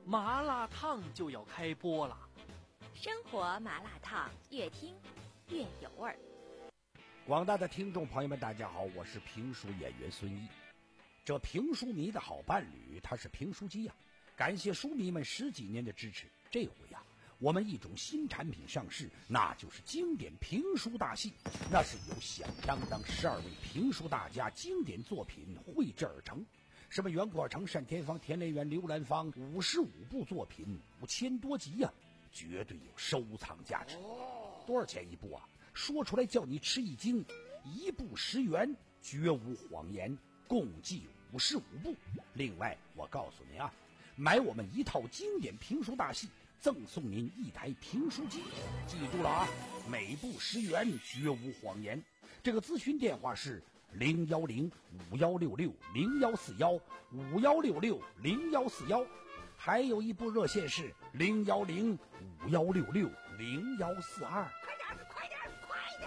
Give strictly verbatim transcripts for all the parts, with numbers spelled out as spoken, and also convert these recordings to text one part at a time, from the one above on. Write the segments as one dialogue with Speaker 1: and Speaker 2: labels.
Speaker 1: 麻辣烫就要开播了。
Speaker 2: 生活麻辣烫，越听越有味儿。
Speaker 3: 广大的听众朋友们，大家好，我是评书演员孙一。这评书迷的好伴侣，他是评书机呀、啊！感谢书迷们十几年的支持。这回呀、啊，我们一种新产品上市，那就是经典评书大戏。那是由响当当十二位评书大家经典作品绘制而成。什么袁国成、单田芳、田连元、刘兰芳，五十五部作品，五千多集呀、啊，绝对有收藏价值。多少钱一部啊？说出来叫你吃一惊，一部十元，绝无谎言，共计五十五部。另外，我告诉您啊，买我们一套经典评书大戏，赠送您一台评书机。记住了啊，每部十元，绝无谎言。这个咨询电话是零幺零五幺六六零幺四幺五幺六六零幺四幺，还有一部热线是零幺零五幺六六零幺四二。
Speaker 4: 快点，快点！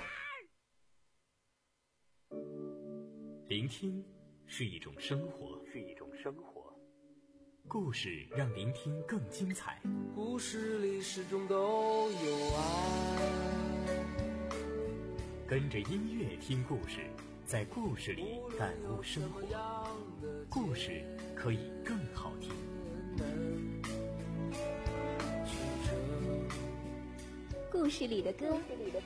Speaker 5: 聆听是一种生活，是一种生活。故事让聆听更精彩。
Speaker 6: 故事里始终都有爱。
Speaker 5: 跟着音乐听故事，在故事里感悟生活。故事可以更好听。
Speaker 2: 故事里的歌。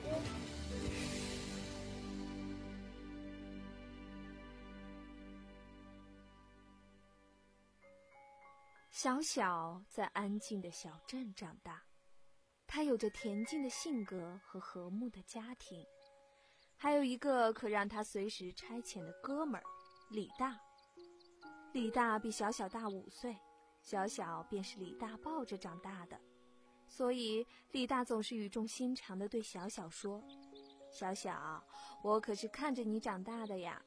Speaker 2: 小小在安静的小镇长大，他有着恬静的性格和和睦的家庭，还有一个可让他随时差遣的哥们儿李大。李大比小小大五岁，小小便是李大抱着长大的，所以李大总是语重心长地对小小说：小小，我可是看着你长大的呀。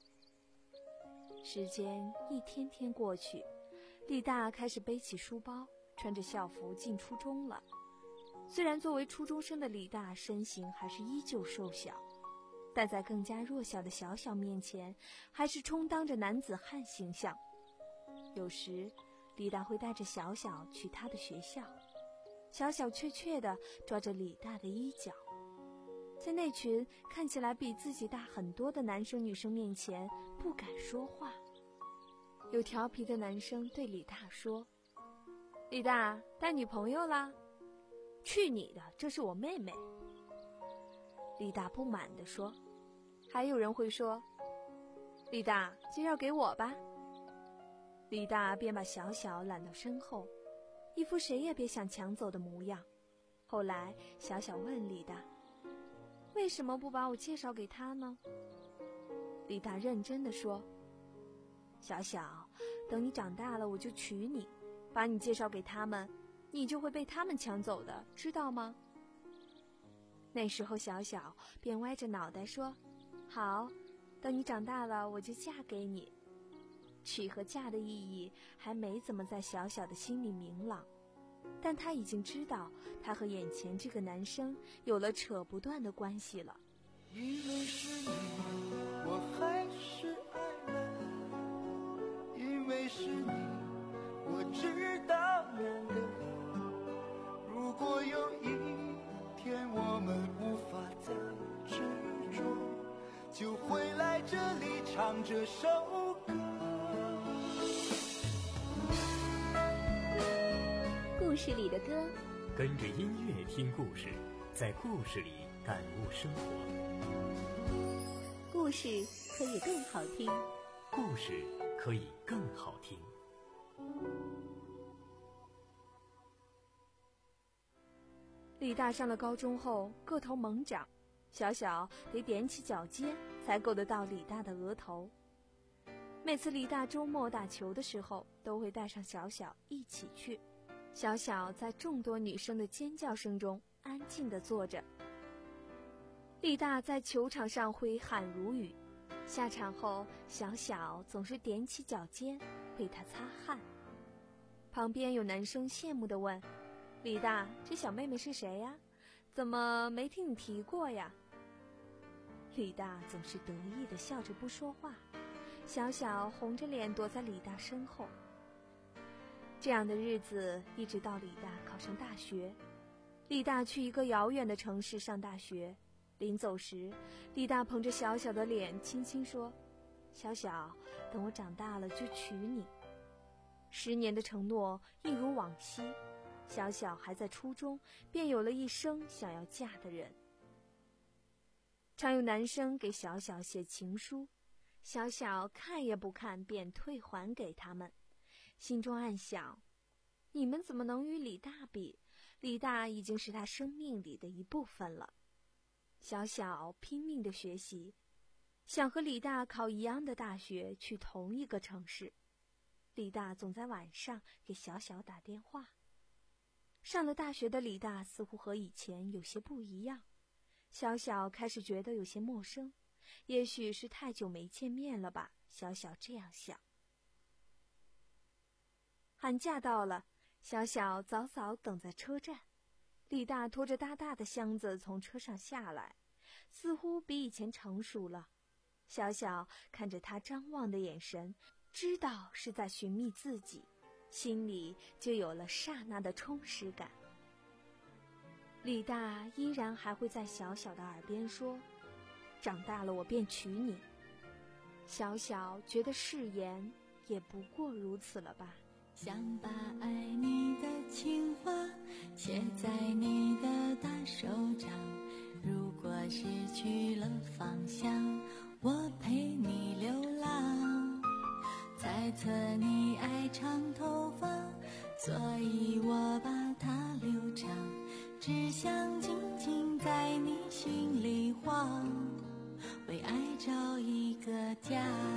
Speaker 2: 时间一天天过去，李大开始背起书包，穿着校服进初中了。虽然作为初中生的李大身形还是依旧瘦小，但在更加弱小的小小面前，还是充当着男子汉形象。有时李大会带着小小去他的学校，小小怯怯地抓着李大的衣角，在那群看起来比自己大很多的男生女生面前不敢说话。有调皮的男生对李大说：李大，带女朋友啦？去你的，这是我妹妹。李大不满地说。还有人会说：李大，介绍给我吧。李大便把小小揽到身后，一副谁也别想抢走的模样。后来小小问李大：为什么不把我介绍给他呢？李大认真地说：小小，等你长大了我就娶你，把你介绍给他们，你就会被他们抢走的，知道吗？那时候小小便歪着脑袋说：好，等你长大了我就嫁给你。娶和嫁的意义还没怎么在小小的心里明朗，但他已经知道他和眼前这个男生有了扯不断的关系了。
Speaker 6: 因为是你，我还是爱了，因为是你，我知道难了。如果有一天我们无法再执着，就回来这里唱这首歌。
Speaker 2: 故事里的歌，
Speaker 5: 跟着音乐听故事，在故事里感悟生活。
Speaker 2: 故事可以更好听，
Speaker 5: 故事可以更好听。
Speaker 2: 李大上了高中后个头猛长，小小得踮起脚尖才够得到李大的额头。每次李大周末打球的时候，都会带上小小一起去。小小在众多女生的尖叫声中安静地坐着。李大在球场上挥汗如雨，下场后小小总是踮起脚尖为他擦汗。旁边有男生羡慕地问：李大，这小妹妹是谁呀？怎么没听你提过呀？李大总是得意地笑着不说话，小小红着脸躲在李大身后。 这样的日子一直到李大考上大学。李大去一个遥远的城市上大学，临走时，李大捧着小小的脸轻轻说：小小，等我长大了就娶你。十年的承诺一如往昔，小小还在初中，便有了一生想要嫁的人。常有男生给小小写情书，小小看也不看便退还给他们，心中暗想：你们怎么能与李大比？李大已经是他生命里的一部分了。小小拼命的学习，想和李大考一样的大学，去同一个城市。李大总在晚上给小小打电话。上了大学的李大似乎和以前有些不一样，小小开始觉得有些陌生，也许是太久没见面了吧，小小这样想。寒假到了，小小早早等在车站。李大拖着大大的箱子从车上下来，似乎比以前成熟了。小小看着他张望的眼神，知道是在寻觅自己，心里就有了刹那的充实感。李大依然还会在小小的耳边说：长大了我便娶你。小小觉得誓言也不过如此了吧。
Speaker 7: 想把爱你的情话写在你的大手掌，如果失去了方向，我陪你流浪。猜测你爱长头发，所以我把它留长，只想静静在你心里晃，为爱找一个家。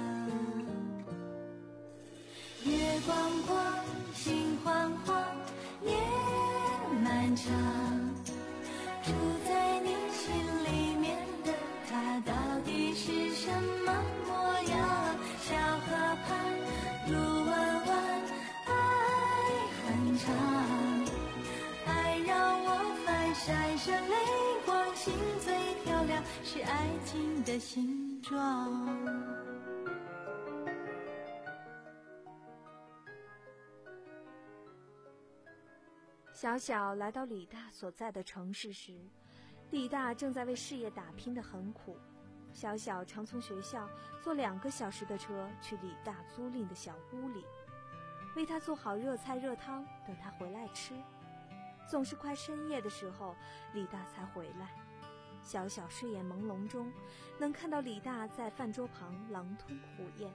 Speaker 7: 月光光，心慌慌，夜漫长，住在你心里面的他到底是什么模样？小河畔，路弯弯，爱很长，爱让我翻闪闪泪光，心最漂亮是爱情的形状。
Speaker 2: 小小来到李大所在的城市时，李大正在为事业打拼得很苦。小小常从学校坐两个小时的车去李大租赁的小屋里，为他做好热菜热汤，等他回来吃。总是快深夜的时候，李大才回来。小小睡眼朦胧中，能看到李大在饭桌旁狼吞虎咽。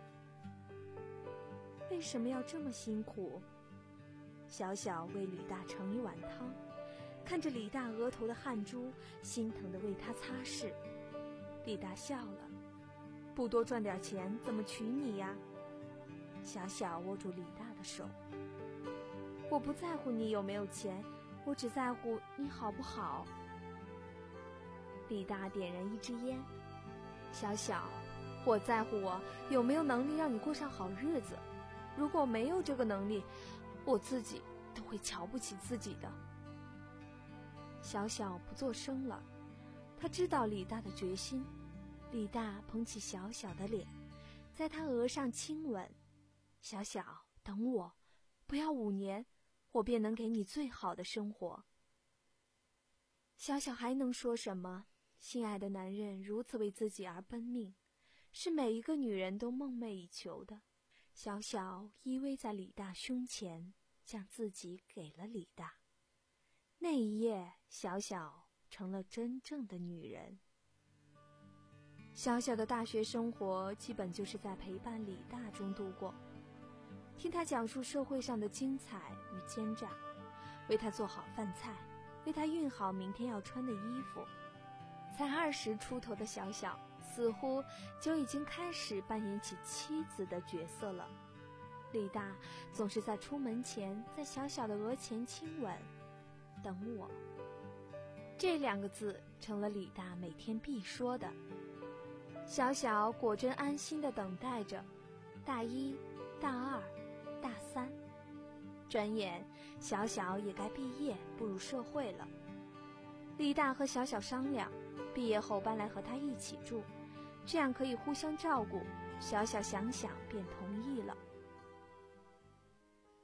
Speaker 2: 为什么要这么辛苦？小小为李大盛一碗汤，看着李大额头的汗珠，心疼地为他擦拭。李大笑了：不多赚点钱怎么娶你呀？小小握住李大的手：我不在乎你有没有钱，我只在乎你好不好。李大点燃一支烟：小小，我在乎我有没有能力让你过上好日子，如果没有这个能力，我自己都会瞧不起自己的。小小不作声了，他知道李大的决心。李大捧起小小的脸，在他额上亲吻：小小，等我，不要五年，我便能给你最好的生活。小小还能说什么？心爱的男人如此为自己而奔命，是每一个女人都梦寐以求的。小小依偎在李大胸前，将自己给了李大。那一夜，小小成了真正的女人。小小的大学生活基本就是在陪伴李大中度过，听他讲述社会上的精彩与奸诈，为他做好饭菜，为他熨好明天要穿的衣服。才二十出头的小小，似乎就已经开始扮演起妻子的角色了。李大总是在出门前在小小的额前亲吻：等我。这两个字成了李大每天必说的。小小果真安心地等待着，大一、大二、大三，转眼小小也该毕业步入社会了。李大和小小商量，毕业后搬来和他一起住，这样可以互相照顾。小小想想便同意了。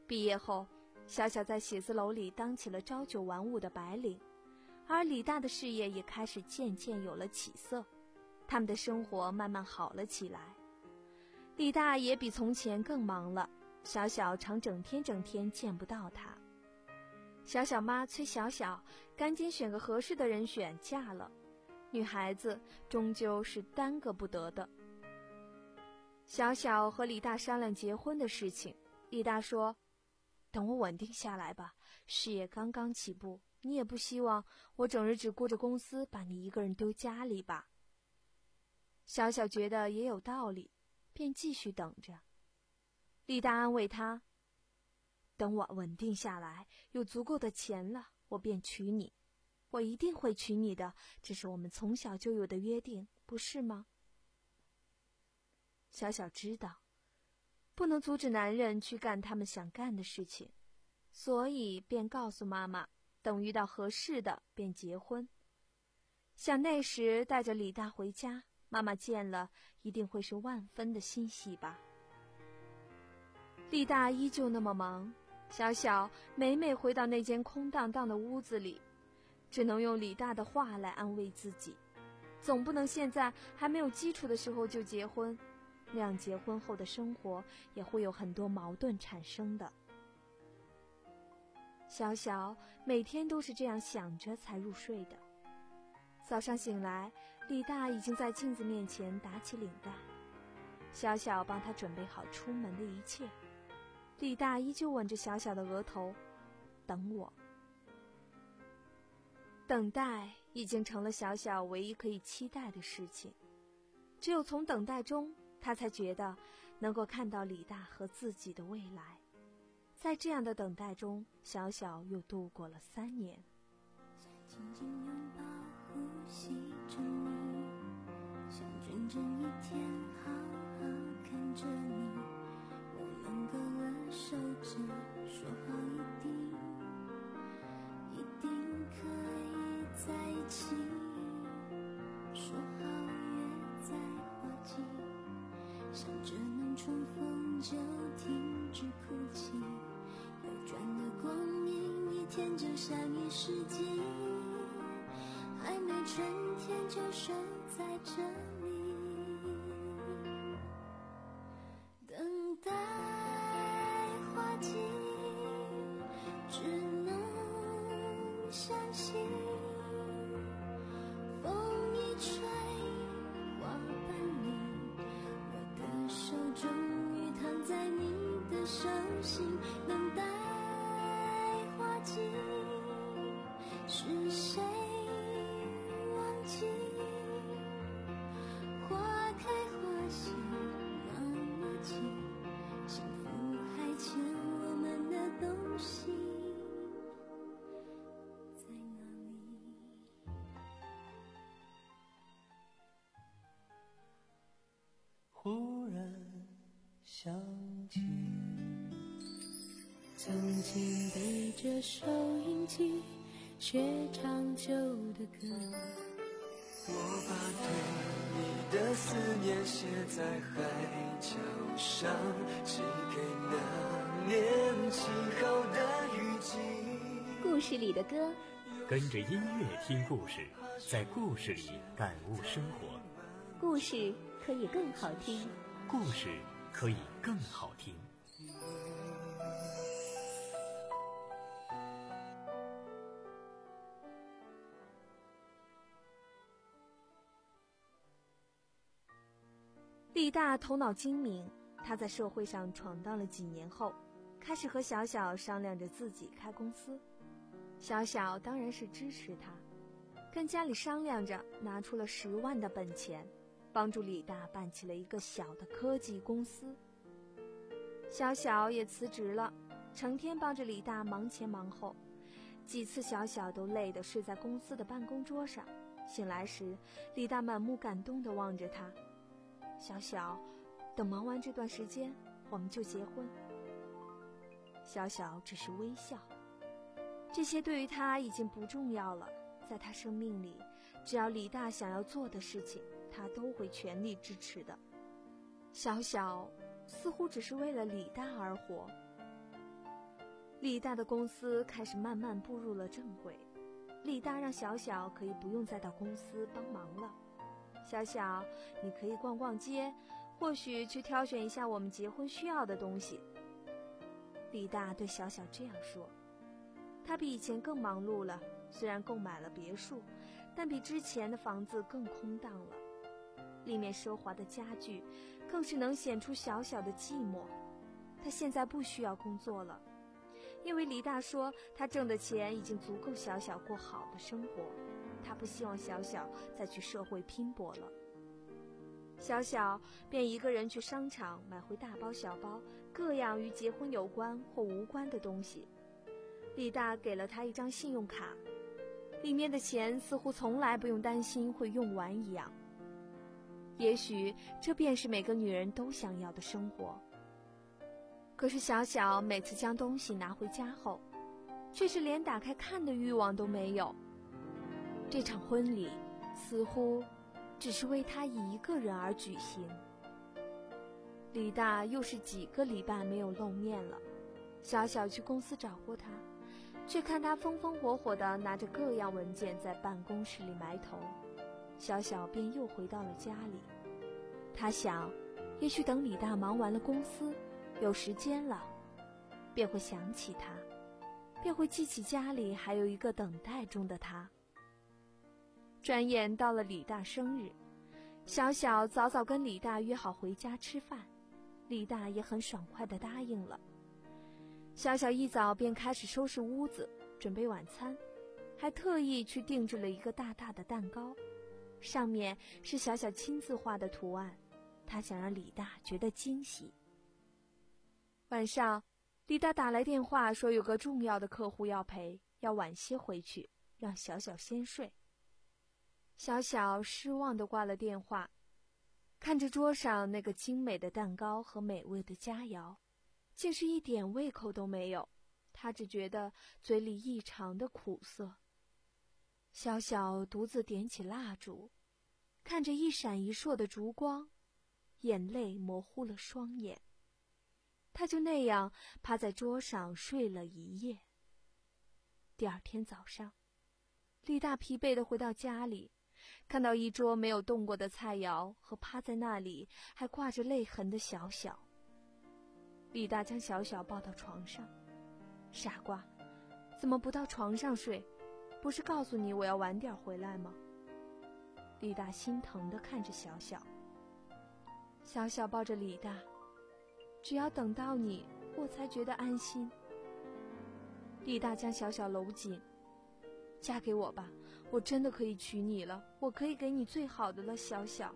Speaker 2: 毕业后，小小在写字楼里当起了朝九晚五的白领，而李大的事业也开始渐渐有了起色，他们的生活慢慢好了起来。李大也比从前更忙了，小小常整天整天见不到他。小小妈催小小赶紧选个合适的人选嫁了，女孩子终究是耽搁不得的。小小和李大商量结婚的事情，李大说，等我稳定下来吧，事业刚刚起步，你也不希望我整日只顾着公司，把你一个人丢家里吧。小小觉得也有道理，便继续等着。李大安慰他，等我稳定下来，有足够的钱了，我便娶你。我一定会娶你的，这是我们从小就有的约定，不是吗？小小知道不能阻止男人去干他们想干的事情，所以便告诉妈妈，等遇到合适的便结婚。想那时带着李大回家，妈妈见了一定会是万分的欣喜吧。李大依旧那么忙，小小每每回到那间空荡荡的屋子里，只能用李大的话来安慰自己，总不能现在还没有基础的时候就结婚，那样结婚后的生活也会有很多矛盾产生的。小小每天都是这样想着才入睡的。早上醒来，李大已经在镜子面前打起领带，小小帮他准备好出门的一切。李大依旧吻着小小的额头，等我。等待已经成了小小唯一可以期待的事情，只有从等待中，他才觉得能够看到李大和自己的未来。在这样的等待中，小小又度过了三年。
Speaker 7: 紧紧拥抱呼吸着你，想真正一天好好看着你，我们勾勒手指说好一定一定可以在一起，说好约在花季，想着能重逢就停止哭泣，流转的光阴一天就像一世纪，还没春天就守在这里，等待花季，只能相信风一吹花瓣里，我的手终于躺在你的手心，等待花季，是谁忘记花开花谢那么近，幸福还欠我们的东西在哪里？
Speaker 6: 忽然想起
Speaker 7: 曾经背着收音机学唱旧的歌，
Speaker 6: 我把对你的思念写在海角上，寄给那年起好的雨季。
Speaker 8: 故事里的歌，
Speaker 5: 跟着音乐听故事，在故事里感悟生活。
Speaker 8: 故事可以更好听，
Speaker 5: 故事可以更好听。
Speaker 2: 李大头脑精明，他在社会上闯荡了几年后，开始和小小商量着自己开公司。小小当然是支持他，跟家里商量着拿出了十万的本钱，帮助李大办起了一个小的科技公司。小小也辞职了，成天帮着李大忙前忙后，几次小小都累得睡在公司的办公桌上，醒来时李大满目感动地望着他，小小，等忙完这段时间我们就结婚。小小只是微笑，这些对于他已经不重要了。在他生命里，只要李大想要做的事情，他都会全力支持的。小小似乎只是为了李大而活。 李大的公司开始慢慢步入了正轨。李大让小小可以不用再到公司帮忙了。小小，你可以逛逛街，或许去挑选一下我们结婚需要的东西。李大对小小这样说。他比以前更忙碌了，虽然购买了别墅，但比之前的房子更空荡了。里面奢华的家具更是能显出小小的寂寞。他现在不需要工作了，因为李大说他挣的钱已经足够小小过好的生活，他不希望小小再去社会拼搏了。小小便一个人去商场买回大包小包各样与结婚有关或无关的东西。李大给了他一张信用卡，里面的钱似乎从来不用担心会用完一样。也许这便是每个女人都想要的生活。可是小小每次将东西拿回家后，却是连打开看的欲望都没有。这场婚礼似乎只是为他一个人而举行。李大又是几个礼拜没有露面了，小小去公司找过他，却看他风风火火地拿着各样文件在办公室里埋头。小小便又回到了家里。他想，也许等李大忙完了公司，有时间了，便会想起他，便会记起家里还有一个等待中的他。转眼到了李大生日，小小早早跟李大约好回家吃饭，李大也很爽快地答应了。小小一早便开始收拾屋子，准备晚餐，还特意去定制了一个大大的蛋糕，上面是小小亲自画的图案，他想让李大觉得惊喜。晚上，李大打来电话说有个重要的客户要陪，要晚些回去，让小小先睡。小小失望地挂了电话，看着桌上那个精美的蛋糕和美味的佳肴，竟是一点胃口都没有，他只觉得嘴里异常的苦涩。小小独自点起蜡烛，看着一闪一烁的烛光，眼泪模糊了双眼。他就那样趴在桌上睡了一夜。第二天早上，李大疲惫地回到家里，看到一桌没有动过的菜肴和趴在那里还挂着泪痕的小小。李大将小小抱到床上。傻瓜，怎么不到床上睡？不是告诉你我要晚点回来吗？李大心疼地看着小小。小小抱着李大，只要等到你，我才觉得安心。李大将小小搂紧，嫁给我吧，我真的可以娶你了，我可以给你最好的了，小小。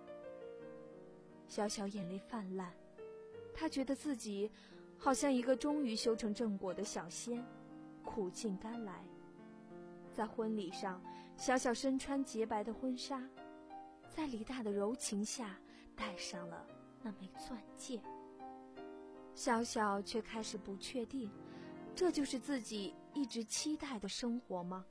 Speaker 2: 小小眼泪泛滥，他觉得自己好像一个终于修成正果的小仙，苦尽甘来。在婚礼上，小小身穿洁白的婚纱，在李大的柔情下戴上了那枚钻戒。小小却开始不确定，这就是自己一直期待的生活吗？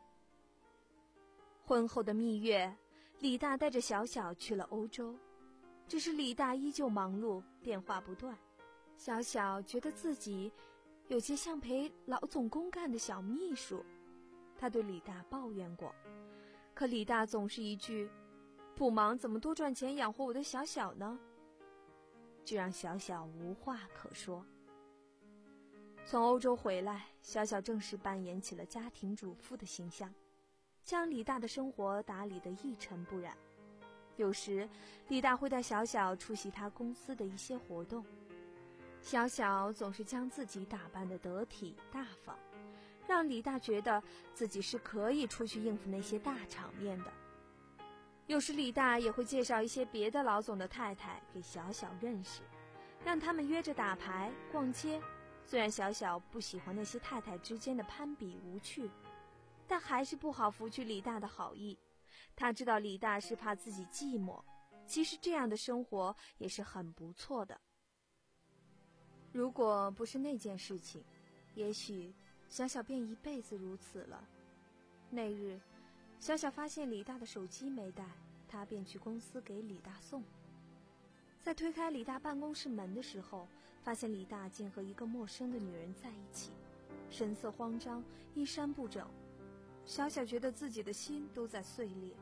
Speaker 2: 婚后的蜜月，李大带着小小去了欧洲，只是李大依旧忙碌，电话不断。小小觉得自己有些像陪老总公干的小秘书，他对李大抱怨过，可李大总是一句不忙怎么多赚钱养活我的小小呢？这让小小无话可说。从欧洲回来，小小正式扮演起了家庭主妇的形象，将李大的生活打理得一尘不染。有时李大会带小小出席他公司的一些活动，小小总是将自己打扮得得体大方，让李大觉得自己是可以出去应付那些大场面的。有时李大也会介绍一些别的老总的太太给小小认识，让他们约着打牌逛街。虽然小小不喜欢那些太太之间的攀比无趣，但还是不好拂去李大的好意。他知道李大是怕自己寂寞，其实这样的生活也是很不错的。如果不是那件事情，也许小小便一辈子如此了。那日小小发现李大的手机没带，他便去公司给李大送。在推开李大办公室门的时候，发现李大竟和一个陌生的女人在一起。 神色慌张，衣衫不整。小小觉得自己的心都在碎裂。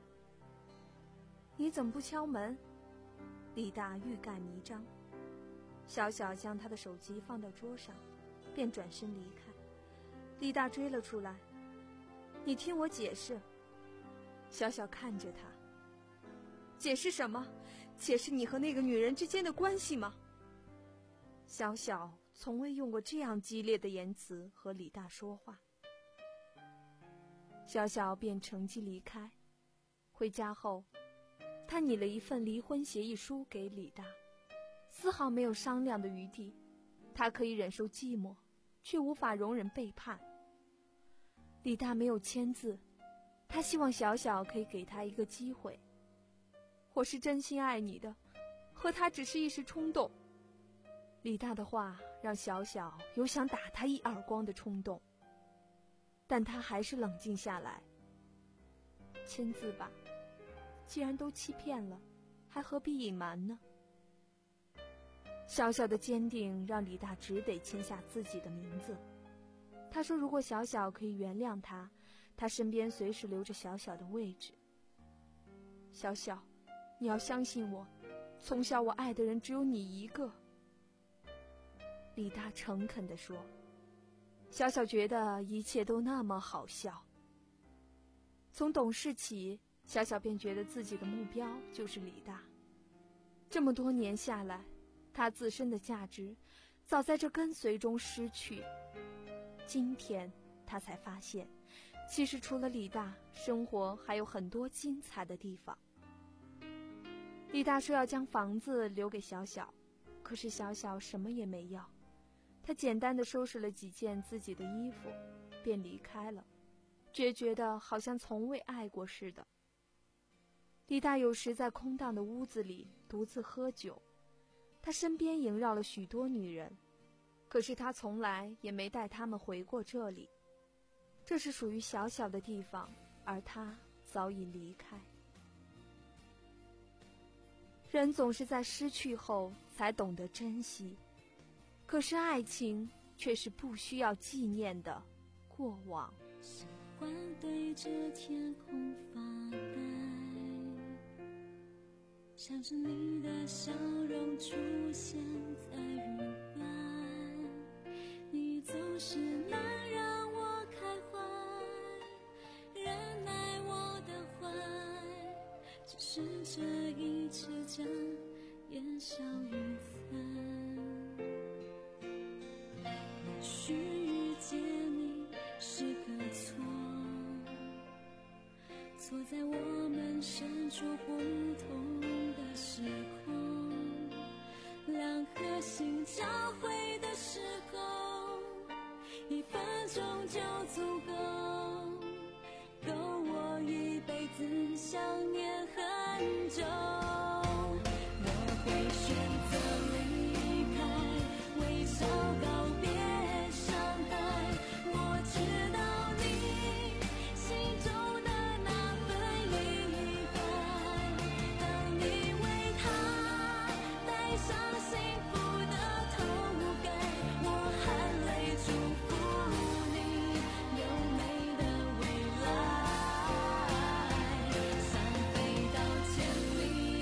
Speaker 2: 你怎么不敲门？李大欲盖弥彰。小小将他的手机放到桌上，便转身离开。李大追了出来，你听我解释。小小看着他，解释什么？解释你和那个女人之间的关系吗？小小从未用过这样激烈的言辞和李大说话。小小便乘机离开。回家后，他拟了一份离婚协议书给李大，丝毫没有商量的余地。他可以忍受寂寞，却无法容忍背叛。李大没有签字，他希望小小可以给他一个机会。我是真心爱你的，和他只是一时冲动。李大的话让小小有想打他一耳光的冲动，但他还是冷静下来。签字吧，既然都欺骗了，还何必隐瞒呢？小小的坚定让李大只得签下自己的名字。他说如果小小可以原谅他，他身边随时留着小小的位置。小小，你要相信我，从小我爱的人只有你一个。李大诚恳地说。小小觉得一切都那么好笑。从懂事起，小小便觉得自己的目标就是李大。这么多年下来，他自身的价值早在这跟随中失去。今天他才发现，其实除了李大，生活还有很多精彩的地方。李大说要将房子留给小小，可是小小什么也没要。他简单的收拾了几件自己的衣服，便离开了，决绝的好像从未爱过似的。李大有时在空荡的屋子里独自喝酒，他身边萦绕了许多女人，可是他从来也没带她们回过这里。这是属于小小的地方，而他早已离开。人总是在失去后才懂得珍惜，可是爱情却是不需要纪念的过往。
Speaker 7: 喜欢对着天空发呆，想着你的笑容出现在云端，你总是能让我开怀，忍耐我的坏，只是这一次将烟消云散。也许遇见你是个错，错在我们身处不同的时空，两颗心交汇的时候，一分钟就足够，够我一辈子想念很久。我会选择离开，微笑告别伤害，我知道你心中的那份遗憾，当你为他戴上幸福的头盖，我含泪祝福你有美的未来，想飞到千里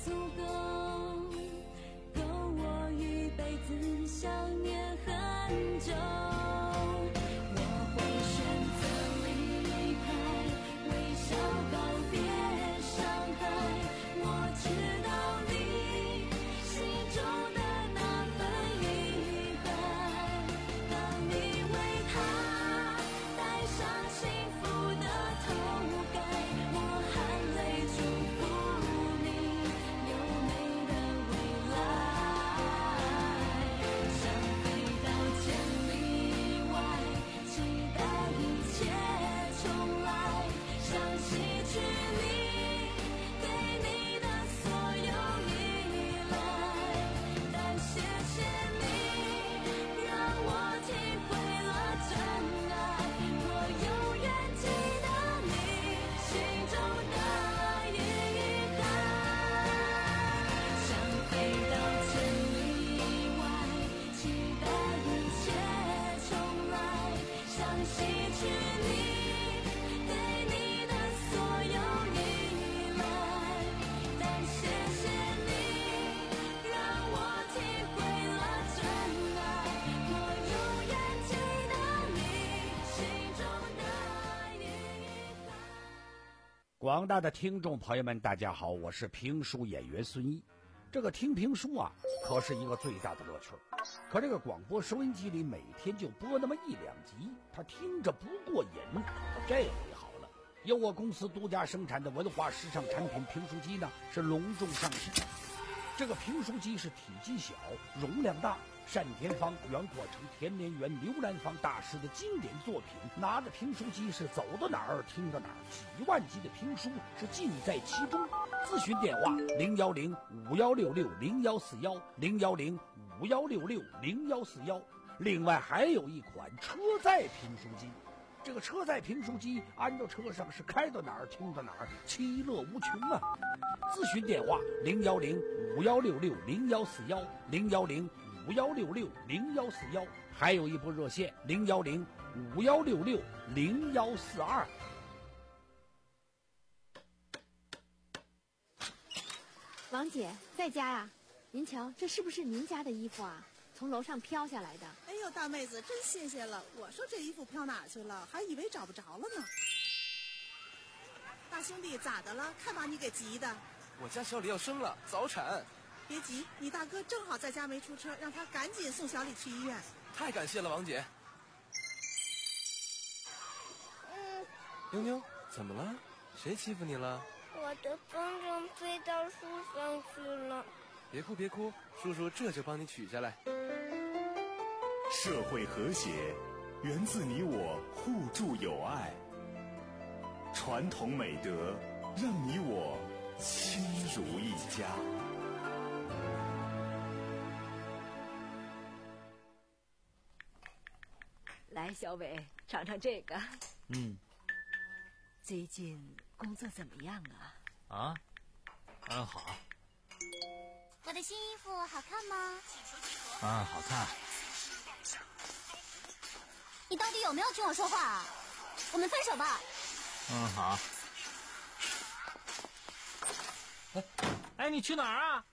Speaker 7: 足够，够我一辈子想念很久。我会选择离开，微笑告别伤害。我知道你心中的那份遗憾，当你为他戴上幸福的头盖，我含泪祝福你有美的未来。想飞到千里外，期待一切重来，想失去你对你的所有依赖，但谢谢你让我体会了真爱。我永远记得你心中的遗憾。想飞到千里外，期待一切重来，想失去你对你的所有依赖，但谢谢你让我体会了真爱。我永远记得你心中的遗憾。
Speaker 3: 广大的听众朋友们，大家好，我是评书演员孙一。这个听评书啊，可是一个最大的乐趣儿。可这个广播收音机里每天就播那么一两集，他听着不过瘾。这回好了，由我公司独家生产的文化时尚产品评书机呢，是隆重上市。这个评书机是体积小，容量大，单田芳、袁阔成、田连元、刘兰芳大师的经典作品，拿着评书机是走到哪儿听到哪儿，几万集的评书是尽在其中。咨询电话零幺零五幺六六零幺四幺零幺零五幺六六零幺四幺。另外还有一款车载评书机，这个车载评书机安到车上是开到哪儿听到哪儿，其乐无穷啊！咨询电话零幺零五幺六六零幺四幺零幺零五幺六六零幺四幺，还有一部热线零幺零五幺六六零幺四二。
Speaker 9: 王姐在家呀？您瞧，这是不是您家的衣服啊？从楼上飘下来的。
Speaker 10: 哎呦，大妹子真新鲜了！我说这衣服飘哪去了，还以为找不着了呢。大兄弟咋的了？看把你给急的。
Speaker 11: 我家小李要生了，早产。
Speaker 10: 别急，你大哥正好在家没出车，让他赶紧送小李去医院。
Speaker 11: 太感谢了，王姐。
Speaker 12: 嗯，
Speaker 11: 妞妞，怎么了？谁欺负你了？
Speaker 12: 我的风筝飞到树上去了。
Speaker 11: 别哭别哭，叔叔这就帮你取下来。
Speaker 13: 社会和谐源自你我互助友爱，传统美德让你我亲如一家。
Speaker 14: 来，小伟，尝尝这个。
Speaker 1: 嗯。
Speaker 14: 最近工作怎么样啊？
Speaker 1: 啊，嗯，好。
Speaker 15: 我的新衣服好看吗？
Speaker 1: 啊，好看。
Speaker 15: 你到底有没有听我说话啊？我们分手吧。
Speaker 1: 嗯，好。哎，哎，你去哪儿啊？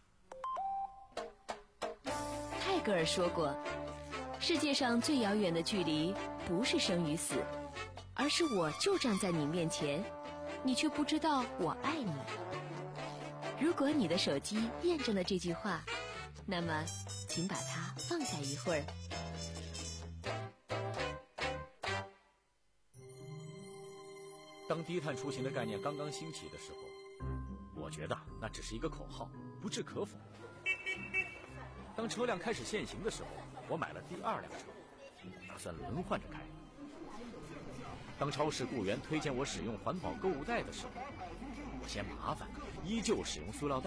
Speaker 2: 泰戈尔说过，世界上最遥远的距离不是生与死，而是我就站在你面前，你却不知道我爱你。如果你的手机验证了这句话，那么请把它放下一会儿。
Speaker 16: 当低碳出行的概念刚刚兴起的时候，我觉得那只是一个口号，不置可否。当车辆开始限行的时候，我买了第二辆车，打算轮换着开。当超市雇员推荐我使用环保购物袋的时候，我嫌麻烦，依旧使用塑料袋。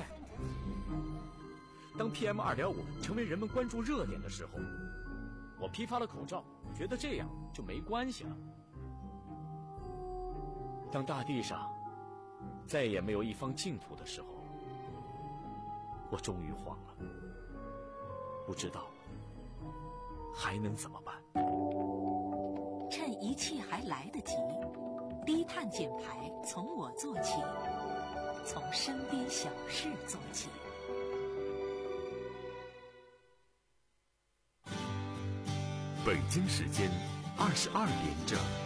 Speaker 16: 当 P M 二点五 成为人们关注热点的时候，我批发了口罩，觉得这样就没关系了。当大地上再也没有一方净土的时候，我终于慌了，不知道还能怎么办。
Speaker 17: 趁一切还来得及，低碳减排从我做起，从身边小事做起。
Speaker 18: 北京时间二十二点整。